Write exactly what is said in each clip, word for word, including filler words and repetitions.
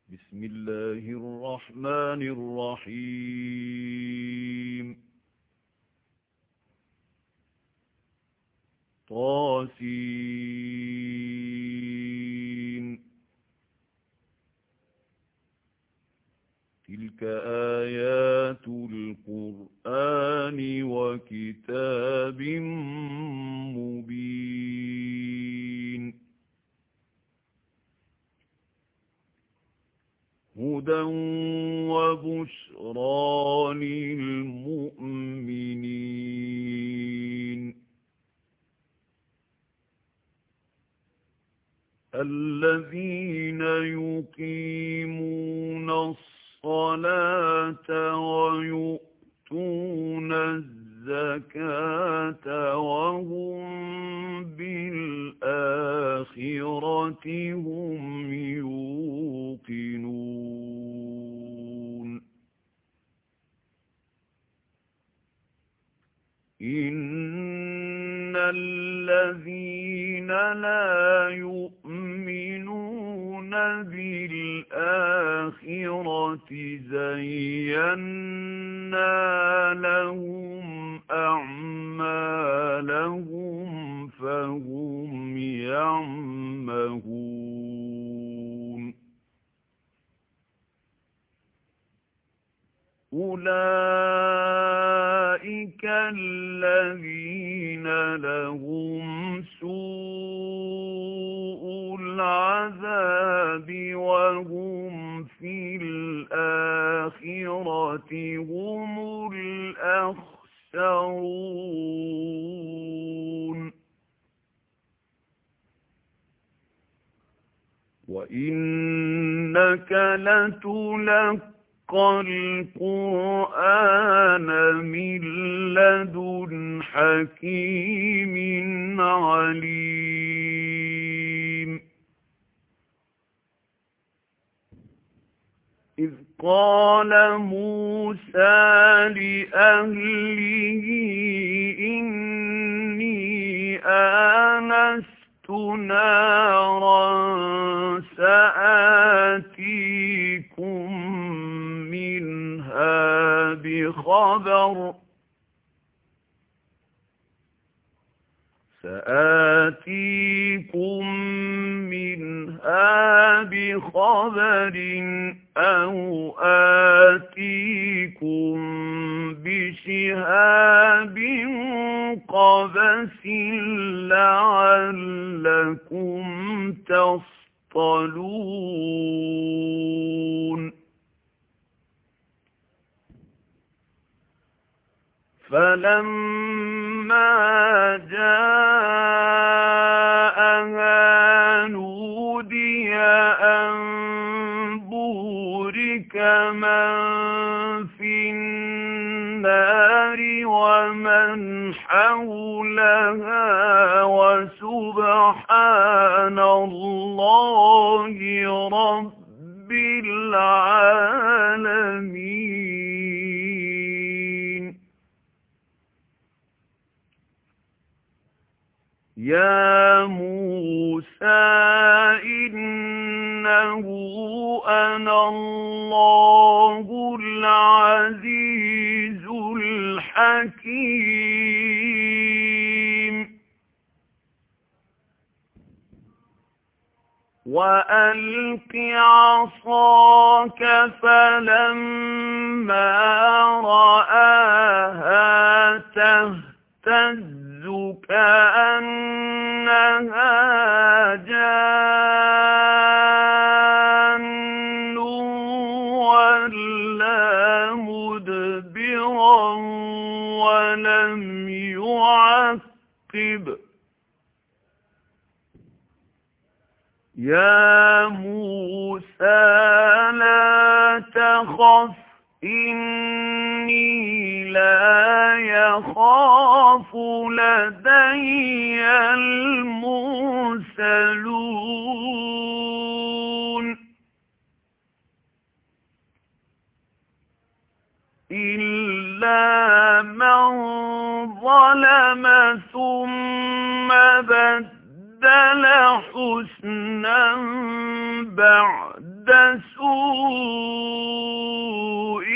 بسم الله الرحمن الرحيم طاسين تلك آيات القرآن وكتاب مبين هدى وبشرى للمؤمنين الذين يقيمون الصلاة ويؤتون الزكاة وهم بالآخرة هم يوقنون إن الذين لا يؤمنون بالآخرة زينا لهم أعمالهم فهم يعمهون أولئك الذين لهم سوء العذاب وهم في الآخرة هم الأخسرون وإنك لتلقى القرآن من لدن حكيم عليم إذ قال موسى لأهله إني آنست نارا سآتيكم منها بخبر سآتيكم منها بخبر أو آتيكم بشهاب قبس لعلكم تصطلون فلما جاءها نودي أن بورك من في النار ومن حولها وسبحان الله رب العالمين يا موسى إنه أنا الله العزيز الحكيم وألق عصاك فلما رآها تهتز كأنها جان ولا مدبرا ولم يعقب يا موسى لا تخف إني لا يخاف لدي المرسلون إلا من ظلم ثم بدل حسنا بعد سوء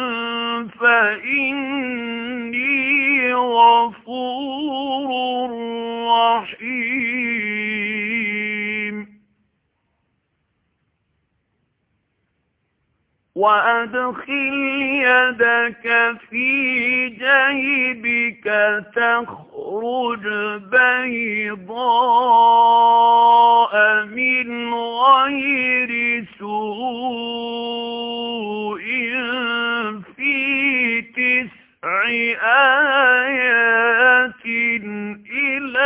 فإني غفور رحيم وأدخل يدك في جيبك تخرج بيضاء من غير سوء في تسع آيات إلى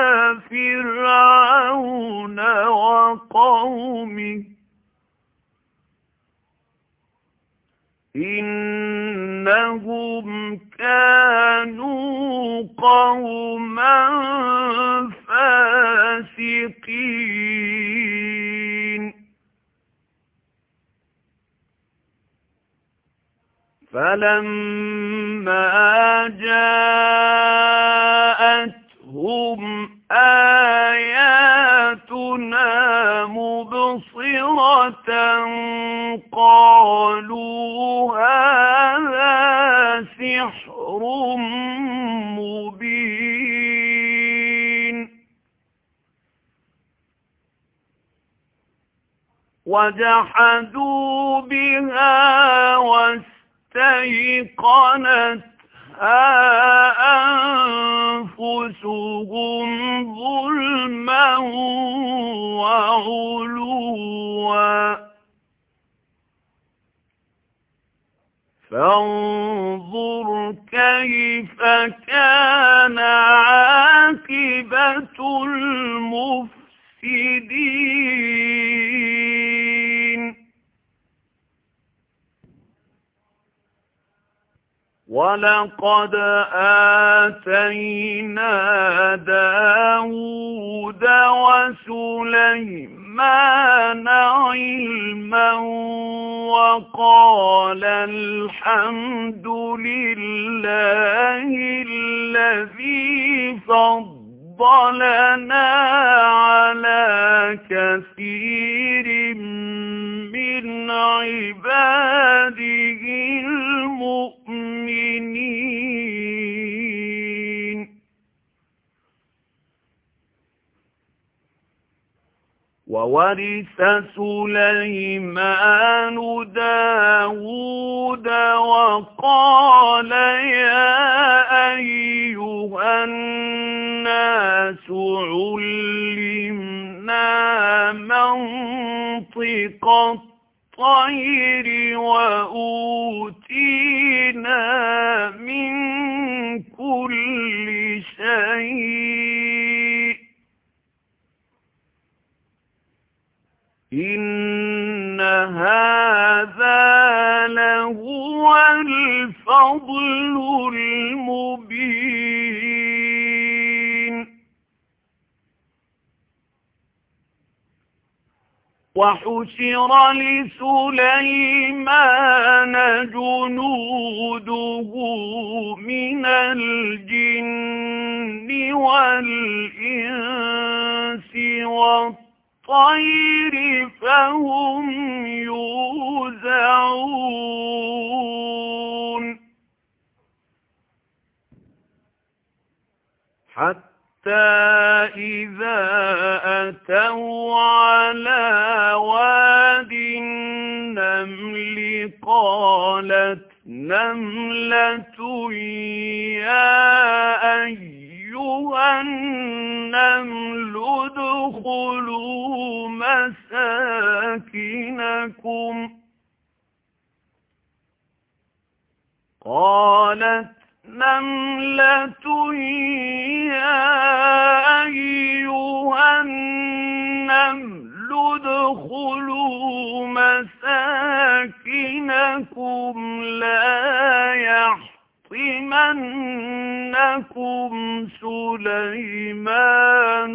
فرعون وقومه إنهم كانوا قوما فاسقين فلما جاءتهم آياتنا مبصرة قالوا هذا سحر مبين وجحدوا بها واستيقنتها أنفسهم ظلما وعلوا فانظر كيف كان عاقبة المفسدين ولقد آتينا داود وسليمان علما وقال الحمد لله الذي فضلنا على كثير من عباده المؤمنين وورث سليمان داود وقال يا أيها الناس علمنا منطق الطير وأوتينا من كل شيء إن هذا لهو الفضل المبين وحشر لسليمان جنوده من الجن والإنس والطير فهم يوزعون حتى إذا أتوا على واد النمل قالت نملة يا أيها النمل ادخلوا مساكنكم قالت نملة يا أيها النمل ادخلوا مساكنكم لا يحطمنكم سليمان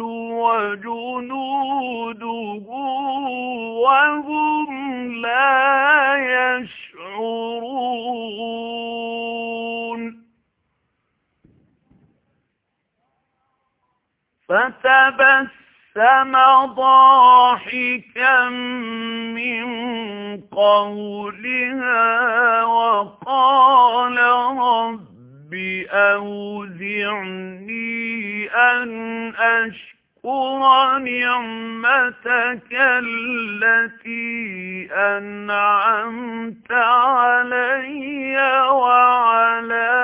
وجنوده وهم لا يشعرون فتبسم ضاحكا من قولها وقال رب أوزعني أن أشكر نعمتك التي أنعمت علي وعلى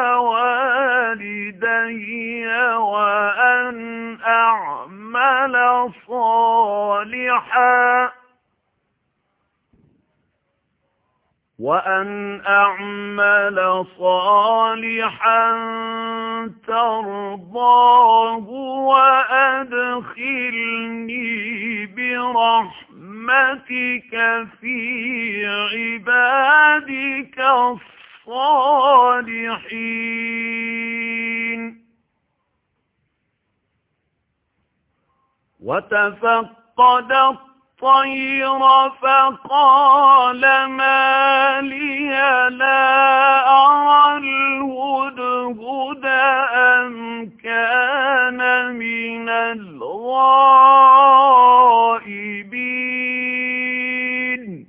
والدي وأن أعمل صالحا وأن أعمل صالحا ترضاه وأدخلني برحمتك في عبادك الصالحين. وتفقد الطير فقال ما لي لا أرى الهدهد أم كان من الغائبين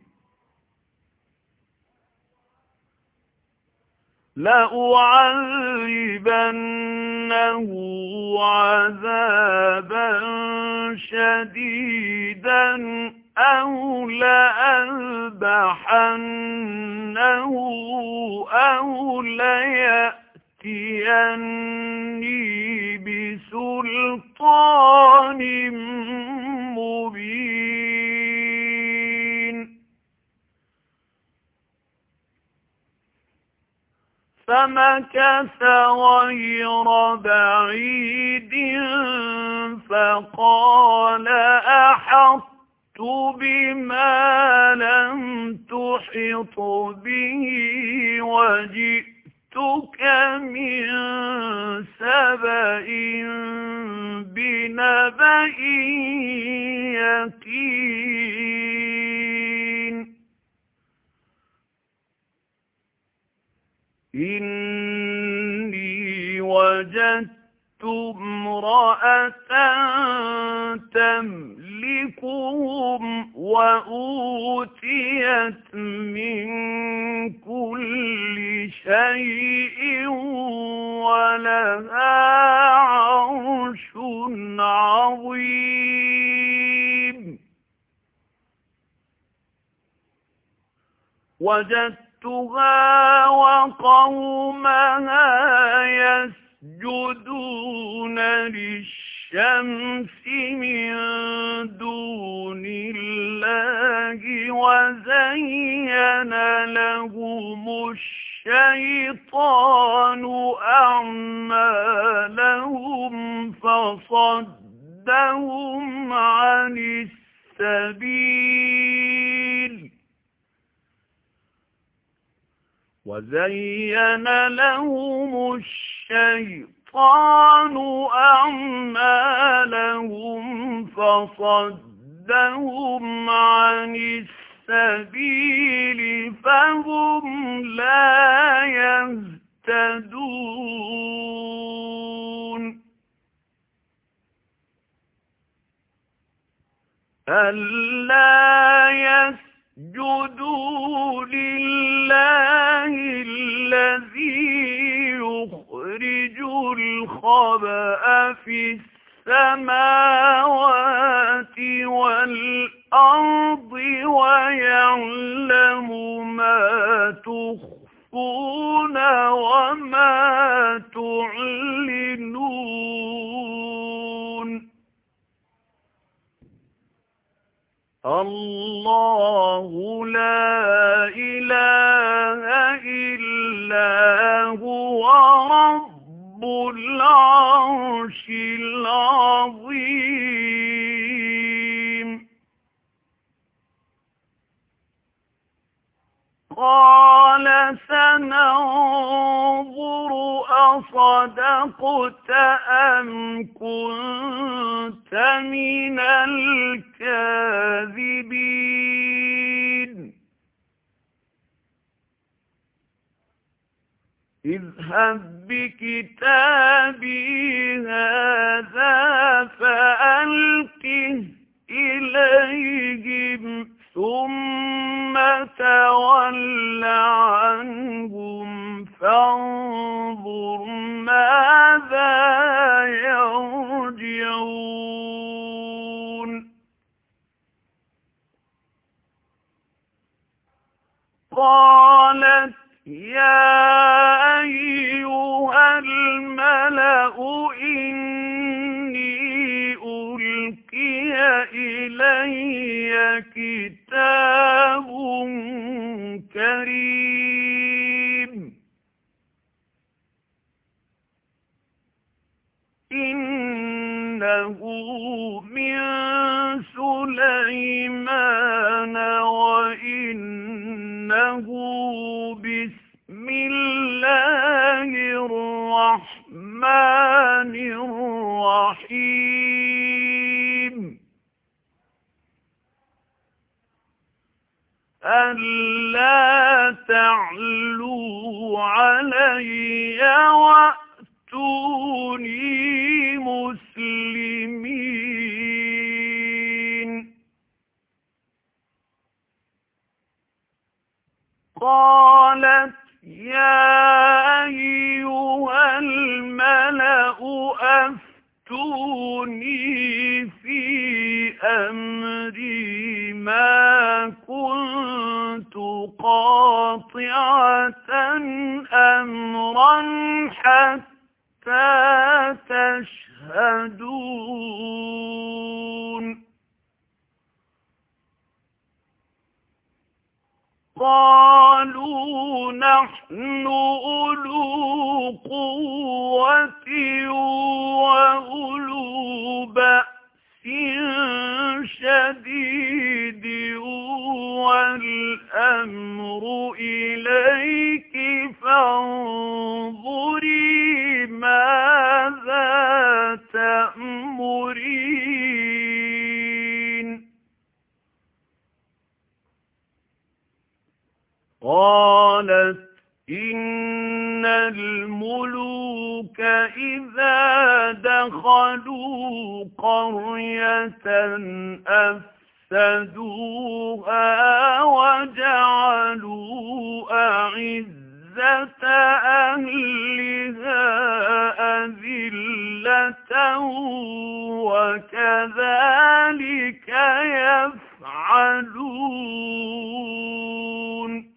لأعذبنه عذابا شديدا أو لأذبحنه أو ليأتيني بسلطان مبين. فمكث غير بعيد فقال أحطت بما لم تحط به وجئتك من سبأ بنبأ يقين. إني وجدت امرأة تملكهم وأوتيت من كل شيء ولها عرش عظيم. وجدتها وقومها يسجدون للشمس من دون الله وزين لهم الشيطان أعمالهم فصدهم عن السبيل وزين لهم الشيطان أعمالهم فصدهم عن السبيل فهم لا يهتدون. ألا يسجدوا لله الذي يخرج الخبأ في السماوات والأرض ويعلم ما تخفون وما تعلنون. الله لا إله إلا هو رب العرش العظيم. قال سننظر أصدقت أم كنت من الكاذبين. اذهب بكتابي هذا فألقه إليهم ثم تَوَلَّ عَنْهُمْ فَانظُرْ مَاذَا يَرْجِعُونَ قَالَتْ يَا أَيُّهَا الْمَلَأُ إِنِّي أُلْقِيَ إِلَيَّ كِتَابٌ كَرِيمٌ إِنَّهُ مِن سُلَيْمَانَ وَإِنَّهُ بِسْمِ اللَّهِ الرَّحْمَنِ الرَّحِيمِ أَلَّا تَعْلُوا عَلَيَّ وَأْتُونِي مُسْلِمِينَ قَالَتْ يَا أَيُّهَا الْمَلَأُ أَفْتُونِي فِي أَمْرِي مَا كُنتُ قَاطِعَةً أَمْرًا حَتَّىٰ تَشْهَدُونِ قَالُوا نَحْنُ أُولُو قُوَّةٍ وَأُولُو بَأْسٍ شَدِيدٍ وَالْأَمْرُ إِلَيْكِ فَانظُرِي مَاذَا تَأْمُرِينَ قَالَتْ إِنَّ الْمُلُوكَ إِذَا دَخَلُوا قَرْيَةً أَفْسَدُوهَا وَجَعَلُوا أَعِزَّةَ أَهْلِهَا أَذِلَّةً وَكَذَلِكَ يَفْعَلُونَ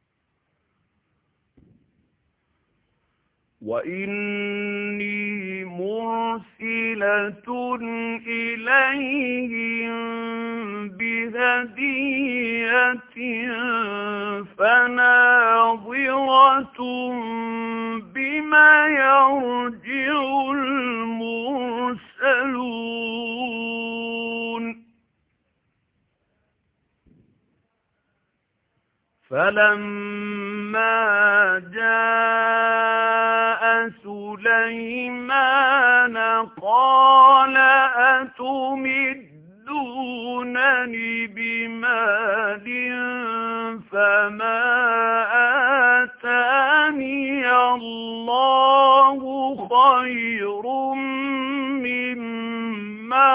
وَإِنِّي مُرْسِلَةٌ إِلَيْهِم بِهَدِيَّةٍ فَنَاظِرَةٌ بِمَ يَرْجِعُ الْمُرْسَلُونَ فَلَمَّا جَاءَ سُلَيْمَانَ قَالَ أَتُمِدُّونَنِ بِمَالٍ فَمَا آتَانِيَ اللَّهُ خَيْرٌ مِّمَّا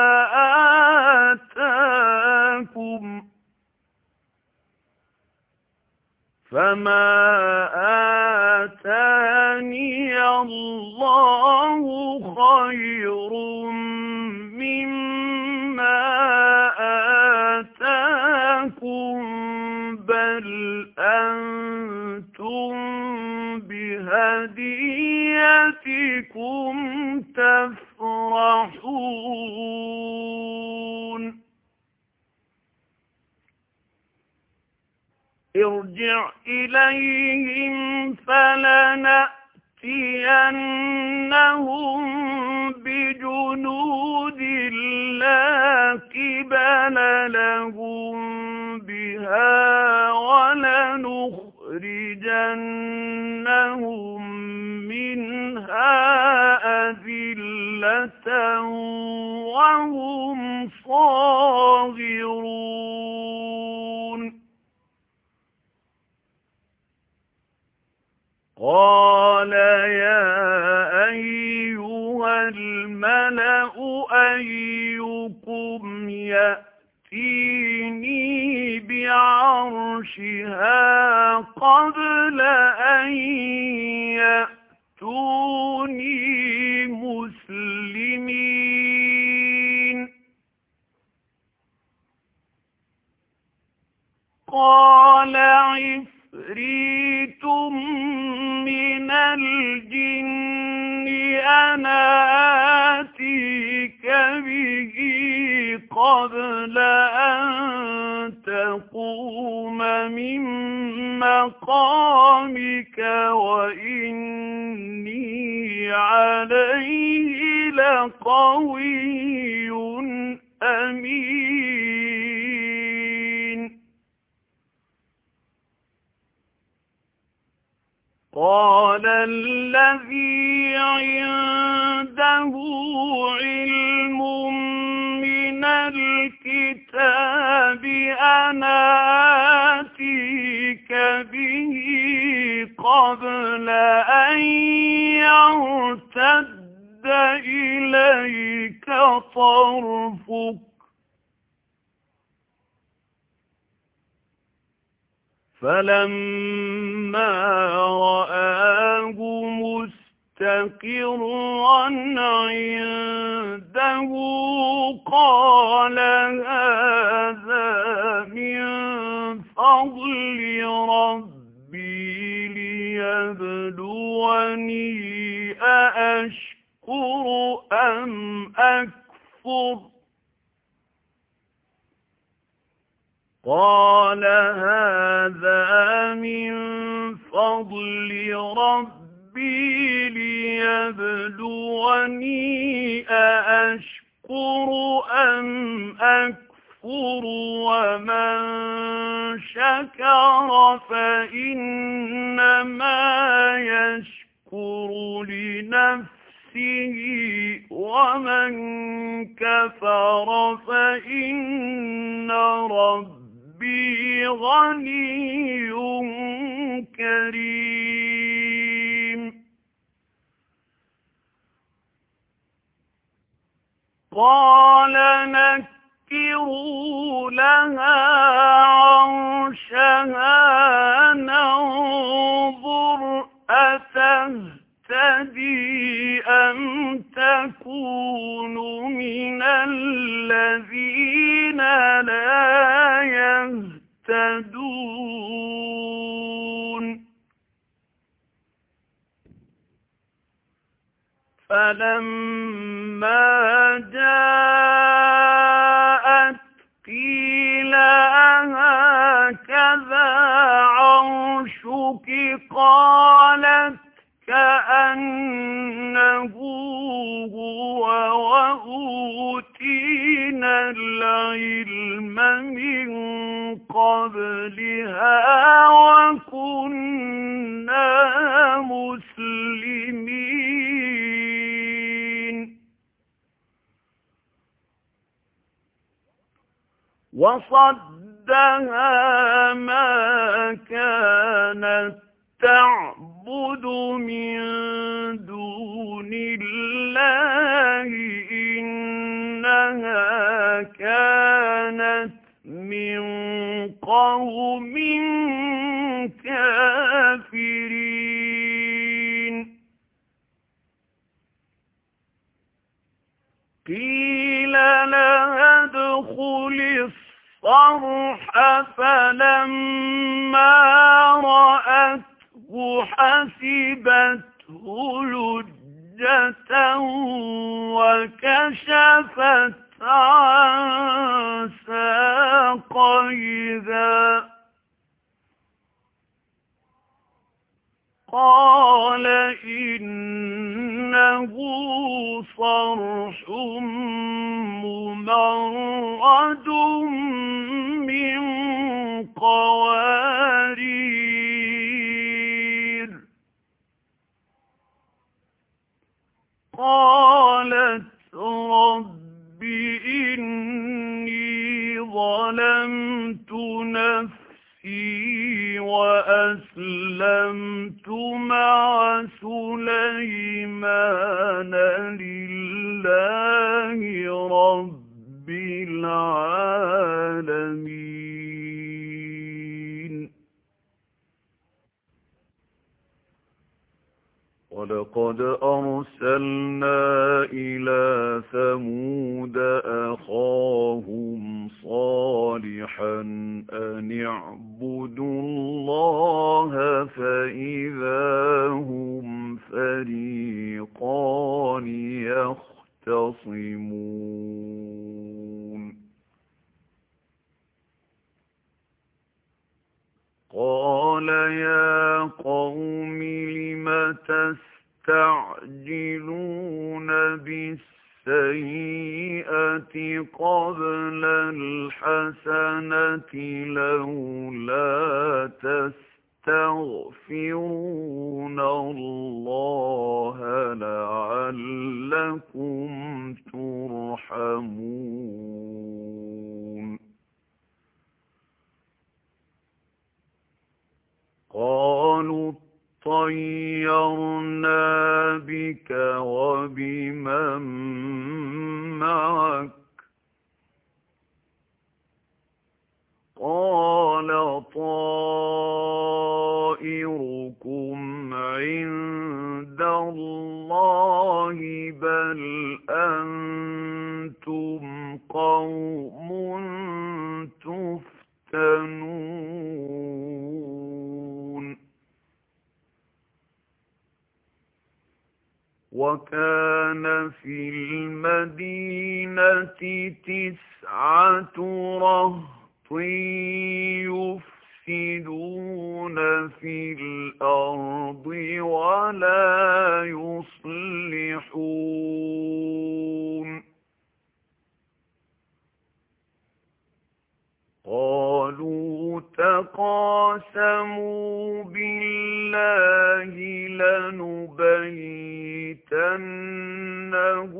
آتَاكُمْ فَمَا آتَانِيَ اللَّهُ خَيْرٌ مِّمَّا آتَاكُمْ بَلْ أَنتُم بِهَدِيَّتِكُمْ تَفْرَحُونَ ارْجِعْ إِلَيْهِمْ فَلَنَأْتِيَنَّهُم بِجُنُودٍ لَّا قِبَلَ لَهُم بِهَا وَلَنُخْرِجَنَّهُم مِّنْهَا أَذِلَّةً وَهُمْ صَاغِرُونَ قَالَ يَا أَيُّهَا الْمَلَأُ أَيُّكُمْ يَأْتِينِي عرشها قبل أن يأتوني مسلمين قال عفريت من الجن أنا آتيك به قبل أن تقوم من مقامك وإني عليه لقوي أمين قال الذي عنده علم من الكتاب أنا آتيك به قبل أن يرتد إليك طرفك فلما رآه مستقرا عنده قال هذا من فضل ربي ليبلوني أأشكر أم أكفر قال هذا من فضل ربي ليبلوني أأشكر أم أكفر ومن شكر فإنما يشكر لنفسه ومن كفر فإن ربي غني كريم قال نكروا لها عرشها ننظر أتهتدي أم تكون من الذين لا يهتدون فلما جاءت قيل أهكذا عرشك قالت كأنه هو وأوتينا العلم من قبلها وكنا مسلمين وصدها ما كانت تعبد من دون الله إنها كانت من قوم كافرين قيل لها ادخل الصرح فلما رأته حسبته لجة وكشفت عن ساقيها قال إنه صرح ممرد من قوارير قالت رب إني ظلمت نفسي وأسلمت مع سليمان لله رب العالمين ولقد أرسلنا إلى ثمود أخاهم صالحا أن اعبدوا الله فإذا هم فريقان يختصمون قال يا قوم لم تستعجلون بالسيئة قبل الحسنة لولا تستغفرون الله لعلكم ترحمون قالوا اطيرنا بك وبمن معك قال طائركم عند الله بل أنتم قوم تفتنون وكان في المدينة تسعة رهط يفسدون في الأرض ولا يصلحون قالوا تقاسموا بالله لنبيتنه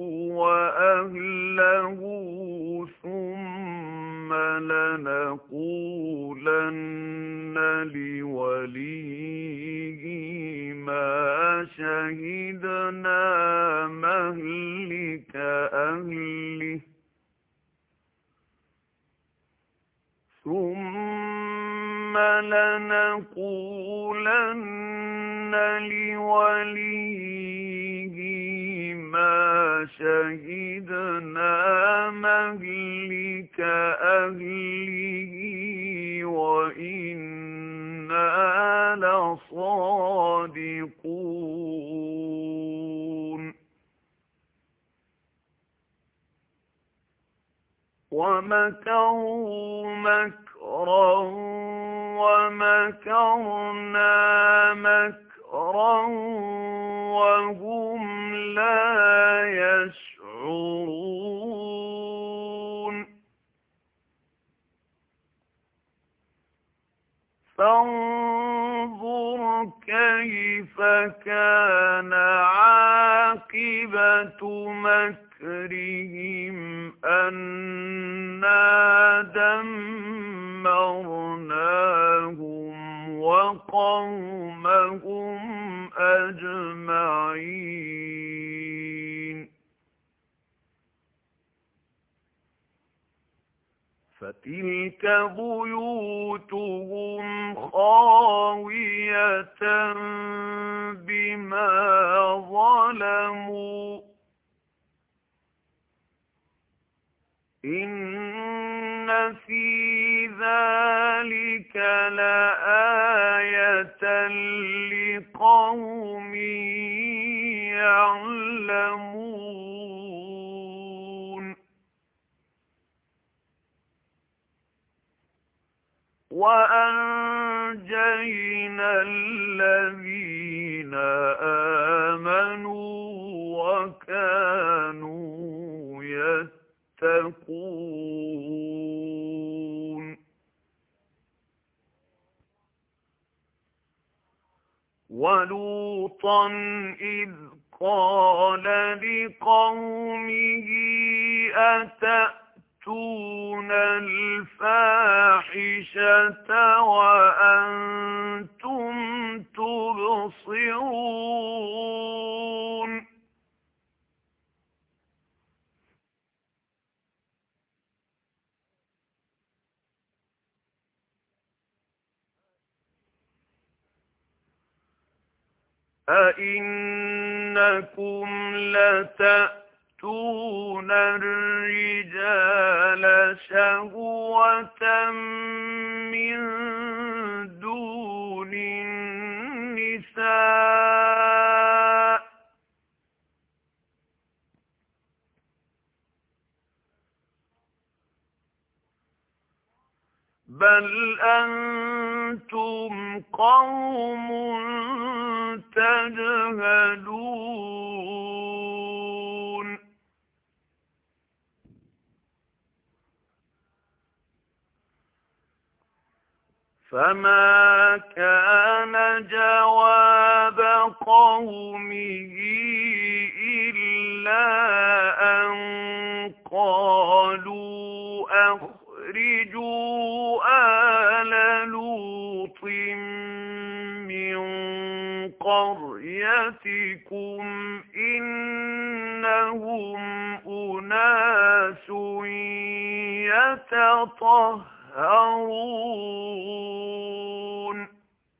وأهله ثم لنقولن لوليه ما شهدنا مهلك أهله ثم لنقولن لوليه ما شهدنا مهلك أهله وإنا لصادقون ومكروا مكرا ومكرنا مكرا وهم لا يشعرون فانظر كيف كان عاقبة مكرهم أنا دمرناهم وقومهم أجمعين فتلك بيوتهم خاوية بما ظلموا إن في ذلك لآية لقوم يعلمون وأنجينا الذين آمنوا وكانوا يتقون ولوطا إذ قال لقومه أتأتون الفاحشة وأنتم تبصرون أئنكم لتأتون الرجال شهوة من دون النساء بل أنتم قوم تجهلون فما كان جواب قومه إلا أن قالوا أخرجوا آل لوط من قريتكم إنهم أناس يتطهرون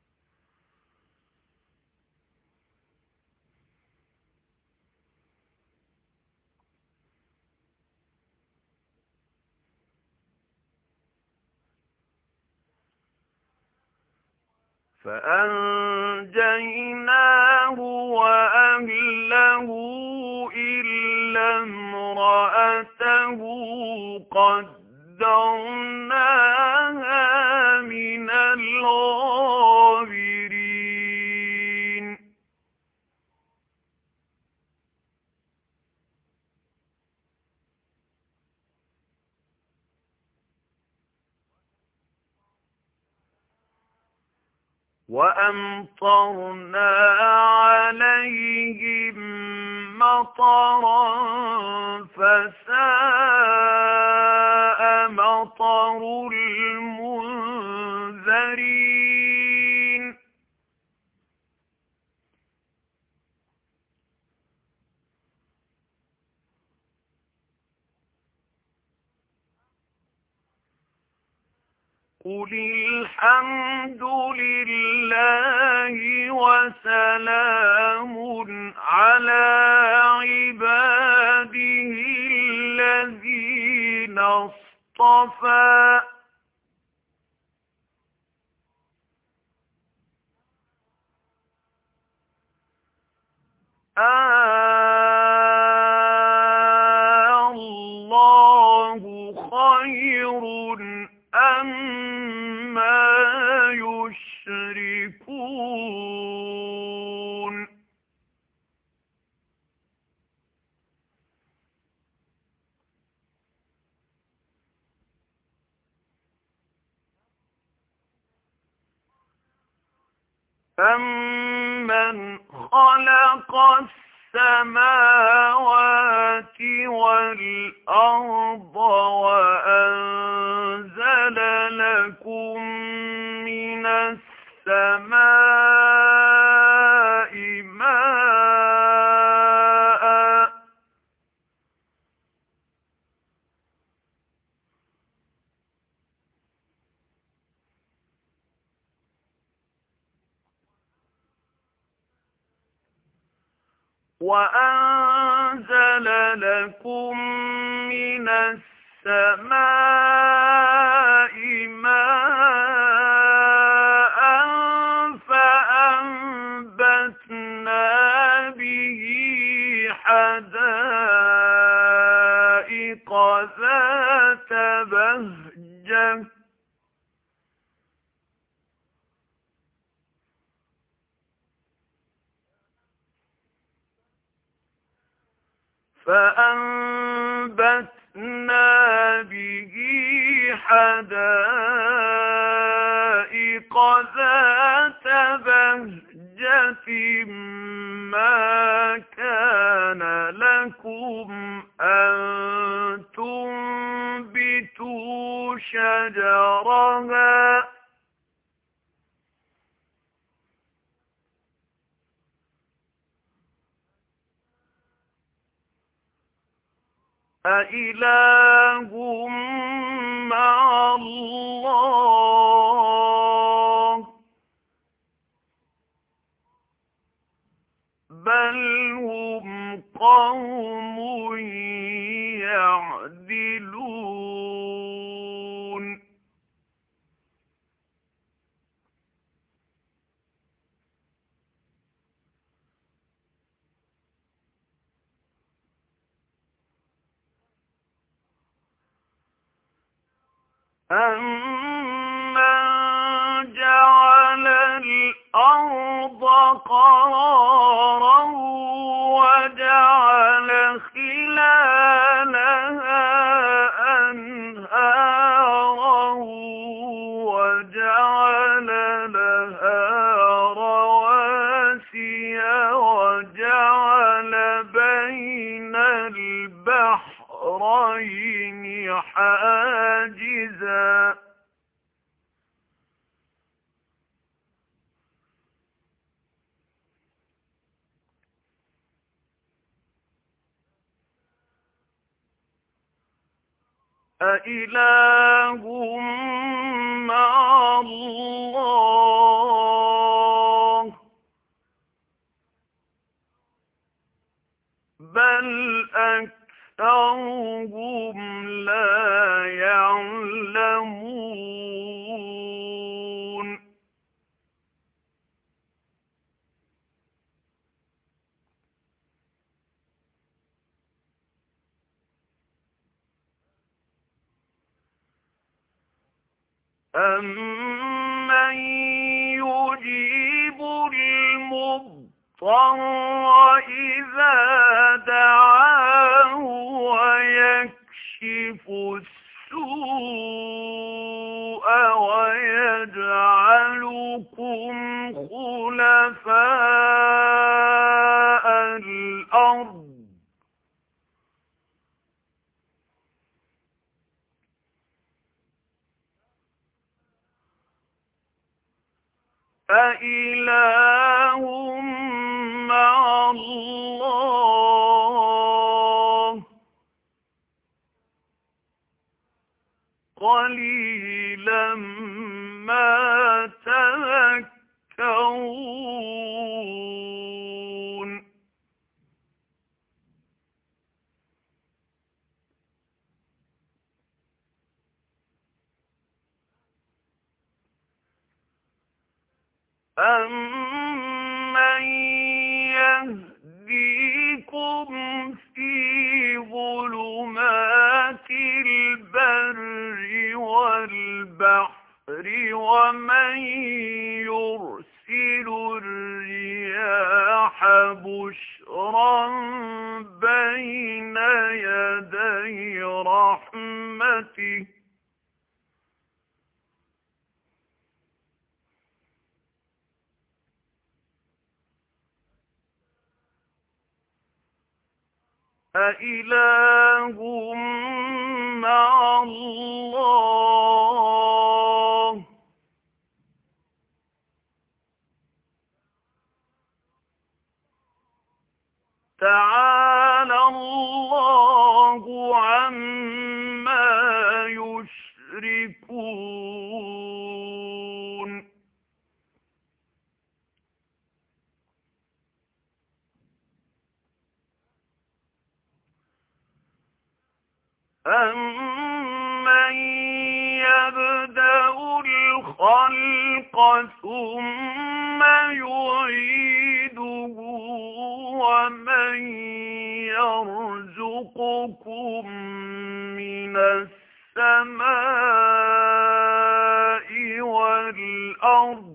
فأنجيناه وأهله إلا امرأته قدرناها من الغابرين وأمطرنا عليهم مطرا فساء مطر المنذرين قل الحمد لله وسلام على عباده الذين اصطفى آه الله خير أما يشركون أَمَّنْ خَلَقَ السَّمَاوَاتِ وَالْأَرْضَ وَأَنزَلَ لَكُم مِّنَ السَّمَاءِ مَاءً وَأَنزَلَ لَكُم مِّنَ السَّمَاءِ مَاءً فَأَنبَتْنَا بِهِ حَدَائِقَ ذَاتَ بَهْجَةٍ فَأَنبَتْنَا بِهِ حَدَائِقَ ذَاتَ بَهْجَةٍ مَا كَانَ لَكُمْ أَن تُنبِتُوا شَجَرَهَا أَإِلَٰهٌ مَّعَ اللَّهِ قوم يعدلون أَمَّنْ جَعَلَ الْأَرْضَ قَرَارًا وَجَعَلَ خِلَالَهَا أَنْهَارًا وَجَعَلَ لَهَا رَوَاسِيَ وَجَعَلَ بَيْنَ الْبَحْرَيْنِ حَاجِزًا أَإِلَٰهٌ مَّعَ اللَّهِ ۚ بَلْ أَكْثَرُهُمْ لَا يَعْلَمُونَ أَمَّن يُجِيبُ الْمُضْطَرَّ إِذَا دَعَاهُ وَيَكْشِفُ السُّوءَ وَيَجْعَلُكُمْ خُلَفَاءَ الْأَرْضِ أَإِلَٰهٌ مَّعَ اللَّهِ ۚ قَلِيلًا مَّا تَذَكَّرُونَ أَمَّن يَهْدِيكُمْ فِي ظُلُمَاتِ الْبَرِّ وَالْبَحْرِ وَمَن يُرْسِلُ الرِّيَاحَ بُشْرًا بَيْنَ يَدَيْ رَحْمَتِهِ ۚ أَإِلَٰهٌ مَّعَ اللَّهِ ۚ تَعَالَى اللَّهُ عَمَّا يُشْرِكُونَ أَمَّن يَبْدَأُ الْخَلْقَ ثُمَّ يُعِيدُهُ وَمَن يَرْزُقُكُم مِّنَ السَّمَاءِ وَالْأَرْضِ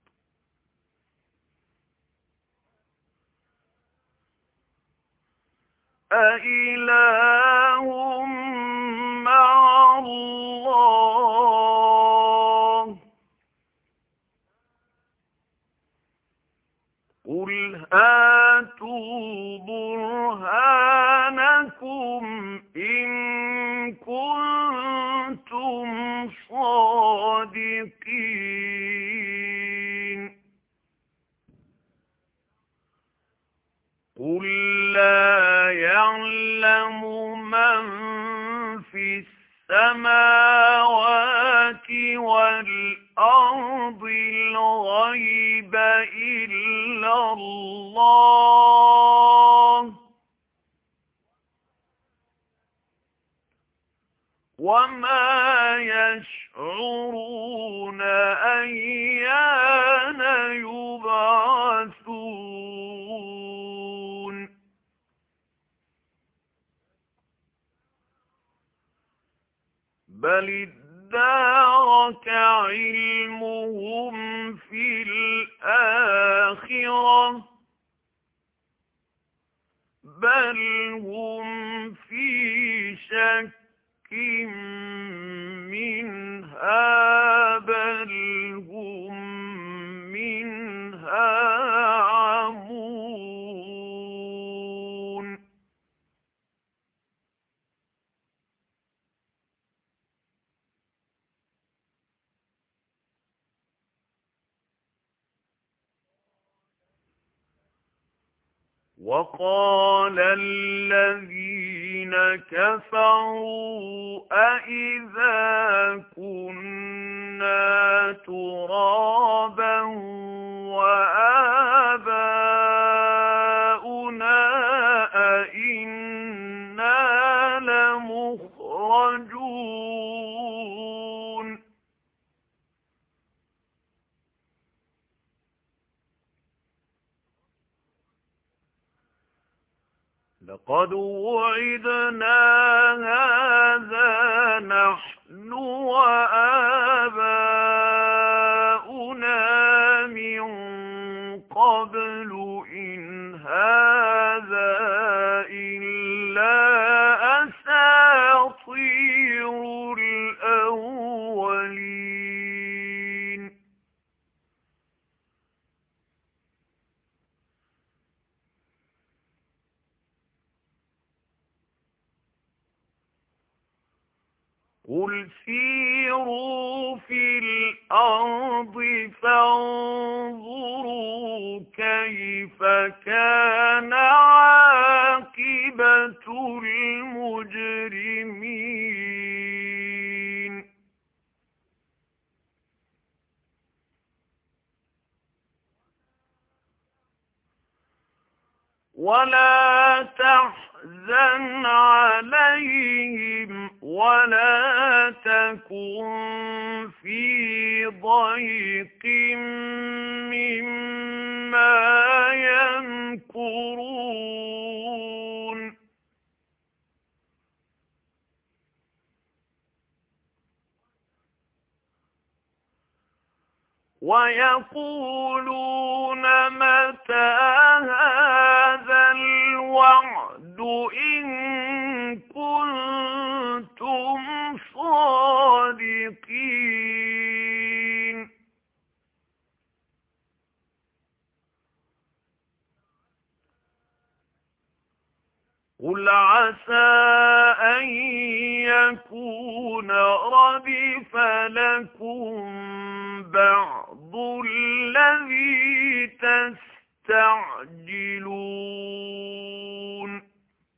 أَإِلَٰهٌ مَّعَ اللَّهِ ۚ قُلْ هَاتُوا بُرْهَانَكُمْ إِن كُنتُمْ صَادِقِينَ قُل لَّا يَعْلَمُ مَن فِي السَّمَاوَاتِ وَالْأَرْضِ الْغَيْبَ إِلَّا اللَّهُ ۚ وما يشعرون أيان يبعثون بل ادارك علمهم في الآخرة بل هم في شك منها بل هم منها عمون وقال الذين كفروا أإذا كنا ترابا وآباؤنا أإنا لمخرجون لقد وعدنا هذا نحن وآباؤنا من قبل إن هذا إلا أساطير الأولين قل سيروا في الأرض فانظروا كيف كان عاقبة المجرمين ولا تحزن عليهم ولا تكن في ضيق مما يمكرون ويقولون متى هذا الوعد إن كنتم صادقين قل عسى أن يكون ردف لكم بعض الذي تستعجلون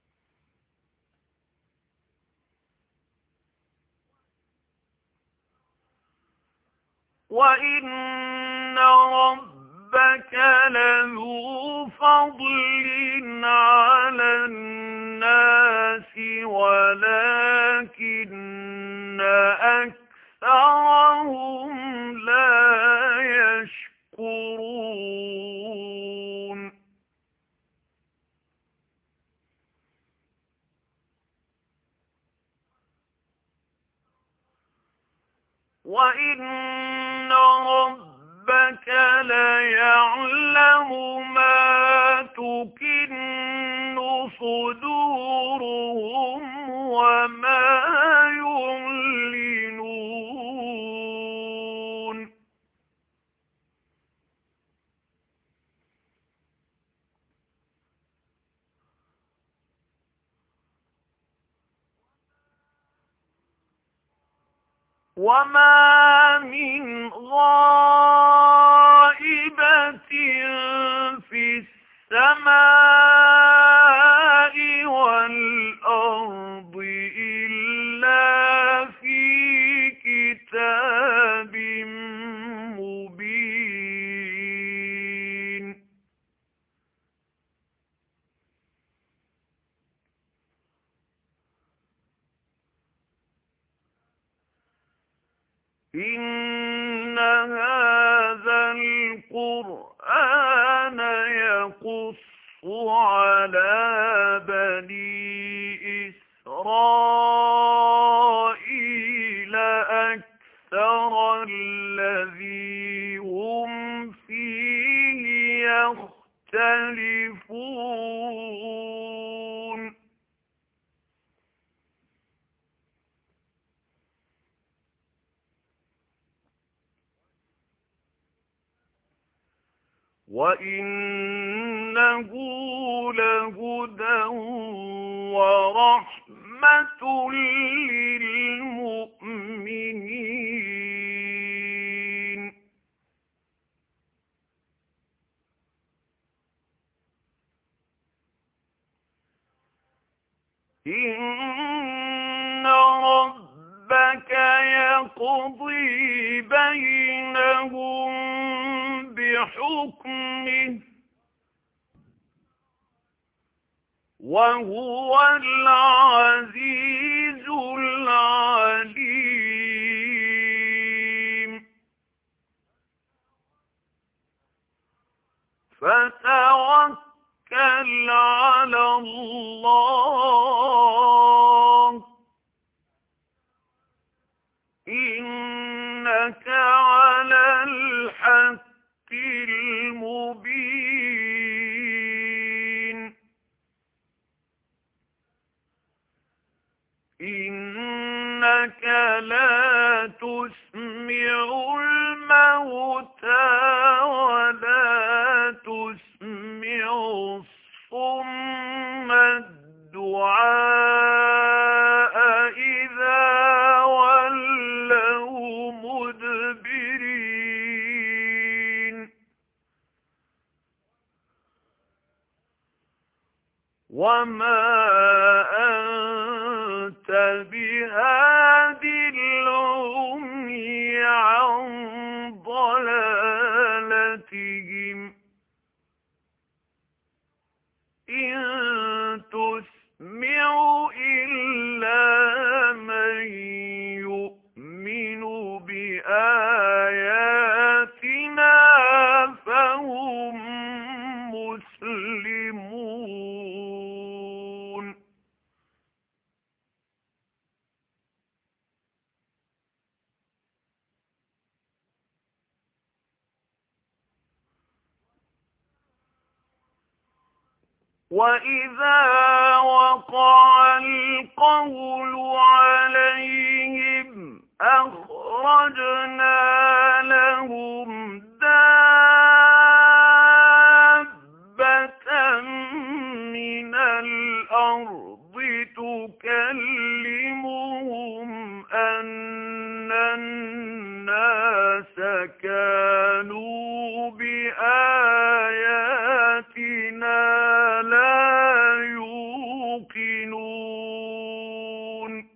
وإن ربك لذو فضل على الناس ولكن أكثرهم لا يشكرون وإن ربك ليعلم ما تكن صدورهم وما يعلنون وما من غائبة في السماء والأرض إلا في كتاب مبين هذا القرآن يقص على بني إسرائيل أكثر الذي هم فيه يختلفون وإنه لهدى ورحمة للمؤمنين إن ربك يقضي بينهم بحكمه وهو العزيز العليم فتوكل على الله إنك على الحق المبين إنك لا تسمع الموتى ولا تسمع الصم الدعاء إذا ولوا مدبرين وما أنت بهاد العمي عن ضلالتهم إن تسمع إلا من يؤمن بآياتنا فهم مسلمون وإذا وقع القول عليهم أخرجنا لهم دابة من الأرض تكلمهم أن الناس كانوا بآياتنا لا يوقنون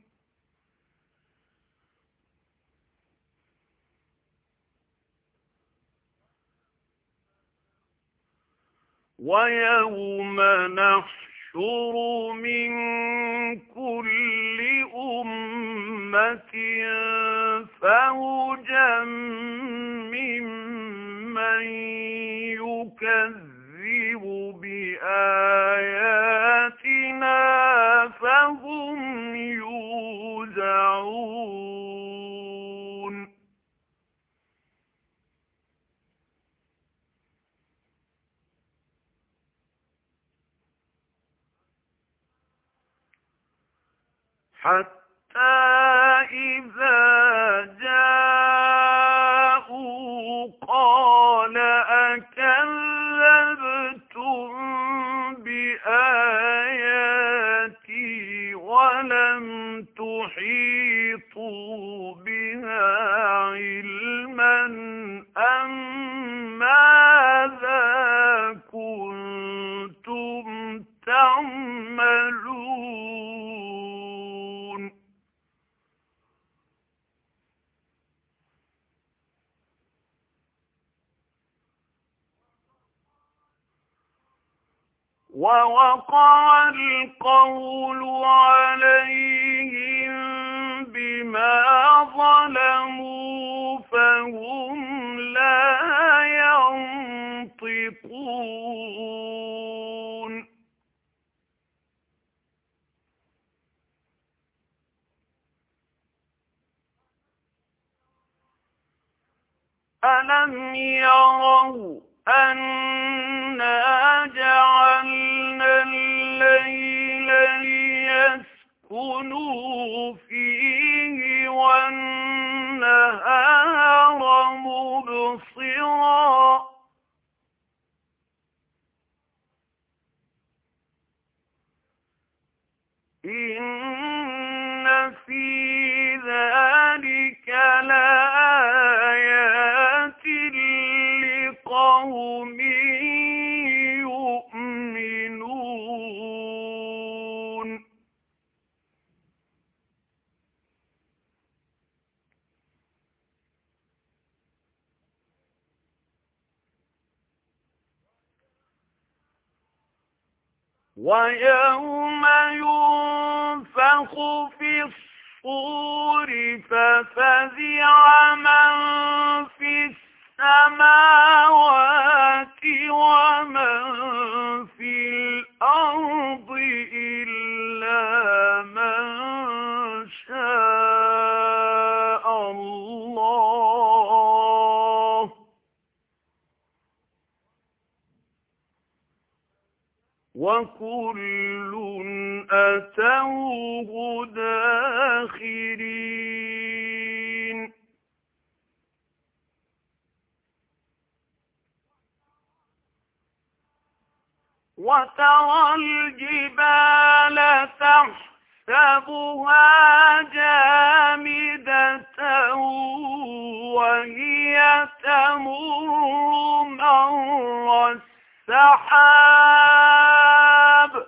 ويوم نحشر من كل أمة فوجا ممن يكذب بآياتنا فهم يوزعون حتى إذا جاءوا قال أكذبتم بآياتي ولم تحيطوا بها علما أم ماذا كنتم تعملون ووقع القول عليهم بما ظلموا فهم ألم يروا أنا جعلنا الليل ليسكنوا فيه والنهار مبصرا إن في ذلك لآيات لقوم يؤمنون ويوم ينفخ في الصور ففزع من في السماوات ومن في الأرض إلا من شاء الله وكل أتوه داخرين وترى الجبال تحسبها جامدة وهي تمر مر السحاب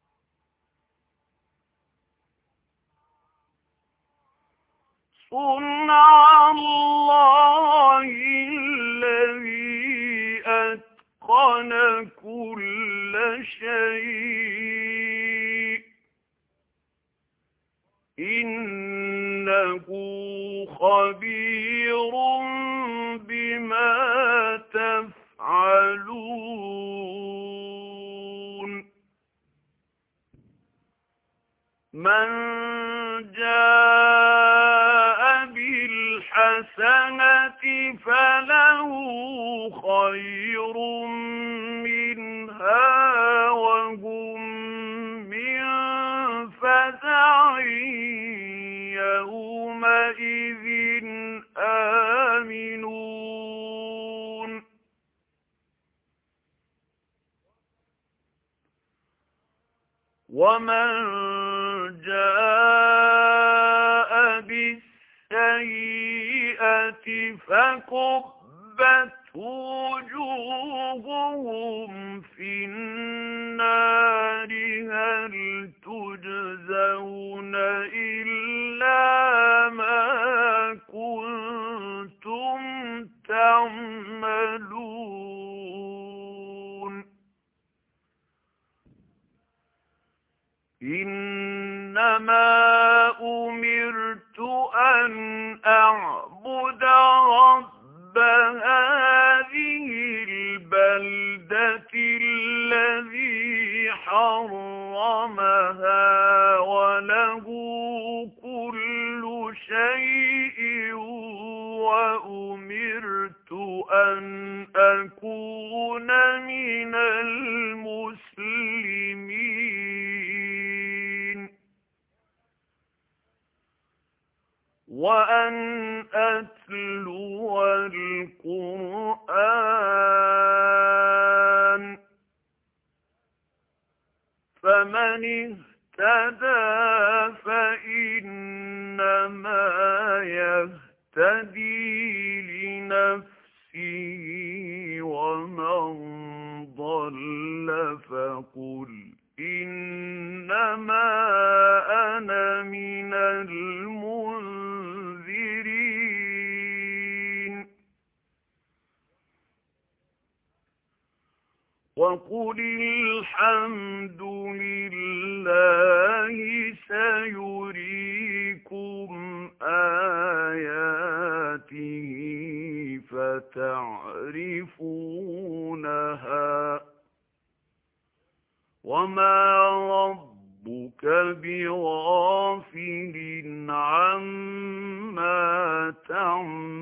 صنع الله الذي أتقن كل شيء إنه خبير بما تفعلون من جاء بالحسنة فله خير منها وهم من فزع يومئذ آمنون ومن جاء بالسيئة فكبت وجوههم في النار هل تجزون إلا ما كنتم تعملون إنما أمرت أن أعبد رب هذه البلدة الذي حرمها وله كل شيء وأمرت أن أكون من المسلمين وأن أتلو القرآن فمن اهتدى فإنما يهتدي لنفسه ومن ضل فقل إنما أنا من المنذرين وقل الحمد لله سيريكم آياته فتعرفونها وما ربك بغافل عما تعملون